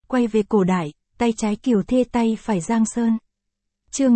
quay về cổ đại, tay trái Kiều Thê tay phải Giang Sơn. Chương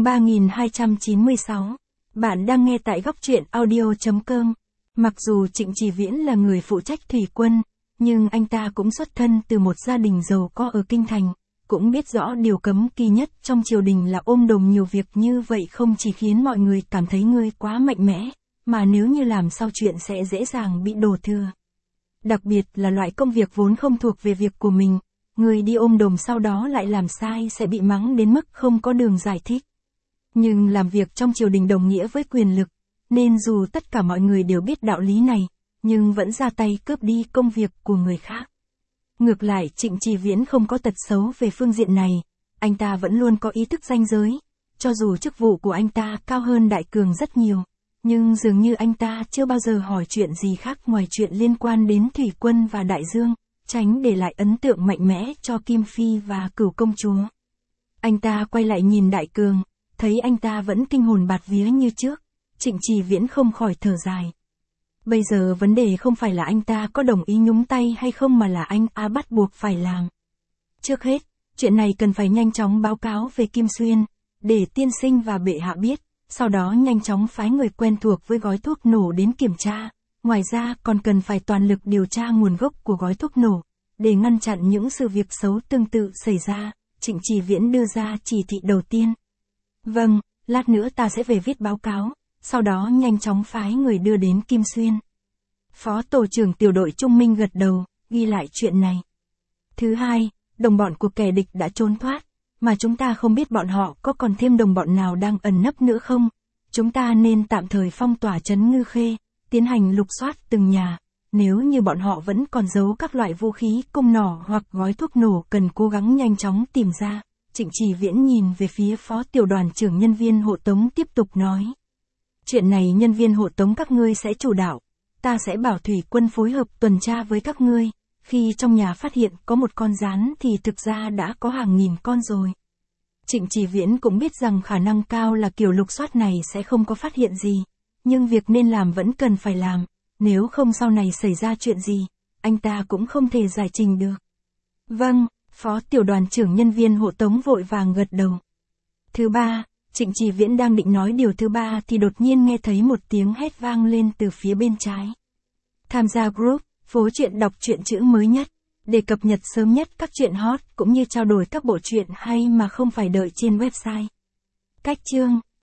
3296. Bạn đang nghe tại góc truyện audio.com. Mặc dù Trịnh Chỉ Viễn là người phụ trách thủy quân, nhưng anh ta cũng xuất thân từ một gia đình giàu có ở Kinh Thành, cũng biết rõ điều cấm kỵ nhất trong triều đình là ôm đồm nhiều việc như vậy không chỉ khiến mọi người cảm thấy ngươi quá mạnh mẽ, mà nếu như làm sau chuyện sẽ dễ dàng bị đổ thừa. Đặc biệt là loại công việc vốn không thuộc về việc của mình, người đi ôm đồm sau đó lại làm sai sẽ bị mắng đến mức không có đường giải thích. Nhưng làm việc trong triều đình đồng nghĩa với quyền lực, nên dù tất cả mọi người đều biết đạo lý này, nhưng vẫn ra tay cướp đi công việc của người khác. Ngược lại Trịnh Chỉ Viễn không có tật xấu về phương diện này, anh ta vẫn luôn có ý thức ranh giới, cho dù chức vụ của anh ta cao hơn Đại Cường rất nhiều, nhưng dường như anh ta chưa bao giờ hỏi chuyện gì khác ngoài chuyện liên quan đến thủy quân và đại dương, tránh để lại ấn tượng mạnh mẽ cho Kim Phi và Cửu công chúa. Anh ta quay lại nhìn Đại Cường, thấy anh ta vẫn kinh hồn bạt vía như trước, Trịnh Chỉ Viễn không khỏi thở dài. Bây giờ vấn đề không phải là anh ta có đồng ý nhúng tay hay không mà là anh bắt buộc phải làm. Trước hết, chuyện này cần phải nhanh chóng báo cáo về Kim Xuyên, để tiên sinh và bệ hạ biết, sau đó nhanh chóng phái người quen thuộc với gói thuốc nổ đến kiểm tra. Ngoài ra còn cần phải toàn lực điều tra nguồn gốc của gói thuốc nổ, để ngăn chặn những sự việc xấu tương tự xảy ra. Trịnh Chỉ Viễn đưa ra chỉ thị đầu tiên. Vâng, lát nữa ta sẽ về viết báo cáo, sau đó nhanh chóng phái người đưa đến Kim Xuyên. Phó tổ trưởng tiểu đội Trung Minh gật đầu, ghi lại chuyện này. Thứ hai, đồng bọn của kẻ địch đã trốn thoát, mà chúng ta không biết bọn họ có còn thêm đồng bọn nào đang ẩn nấp nữa không. Chúng ta nên tạm thời phong tỏa trấn Ngư Khê, tiến hành lục soát từng nhà. Nếu như bọn họ vẫn còn giấu các loại vũ khí, cung nỏ hoặc gói thuốc nổ cần cố gắng nhanh chóng tìm ra. Trịnh Chỉ Viễn nhìn về phía phó tiểu đoàn trưởng nhân viên hộ tống tiếp tục nói. Chuyện này nhân viên hộ tống các ngươi sẽ chủ đạo. Ta sẽ bảo thủy quân phối hợp tuần tra với các ngươi. Khi trong nhà phát hiện có một con gián thì thực ra đã có hàng nghìn con rồi. Trịnh Chỉ Viễn cũng biết rằng khả năng cao là kiểu lục soát này sẽ không có phát hiện gì. Nhưng việc nên làm vẫn cần phải làm. Nếu không sau này xảy ra chuyện gì, anh ta cũng không thể giải trình được. Vâng, phó tiểu đoàn trưởng nhân viên hộ tống vội vàng gật đầu. Thứ ba, Trịnh Chỉ Viễn đang định nói điều thứ ba thì đột nhiên nghe thấy một tiếng hét vang lên từ phía bên trái. Tham gia group, phố truyện đọc truyện chữ mới nhất, để cập nhật sớm nhất các truyện hot cũng như trao đổi các bộ truyện hay mà không phải đợi trên website. Cách chương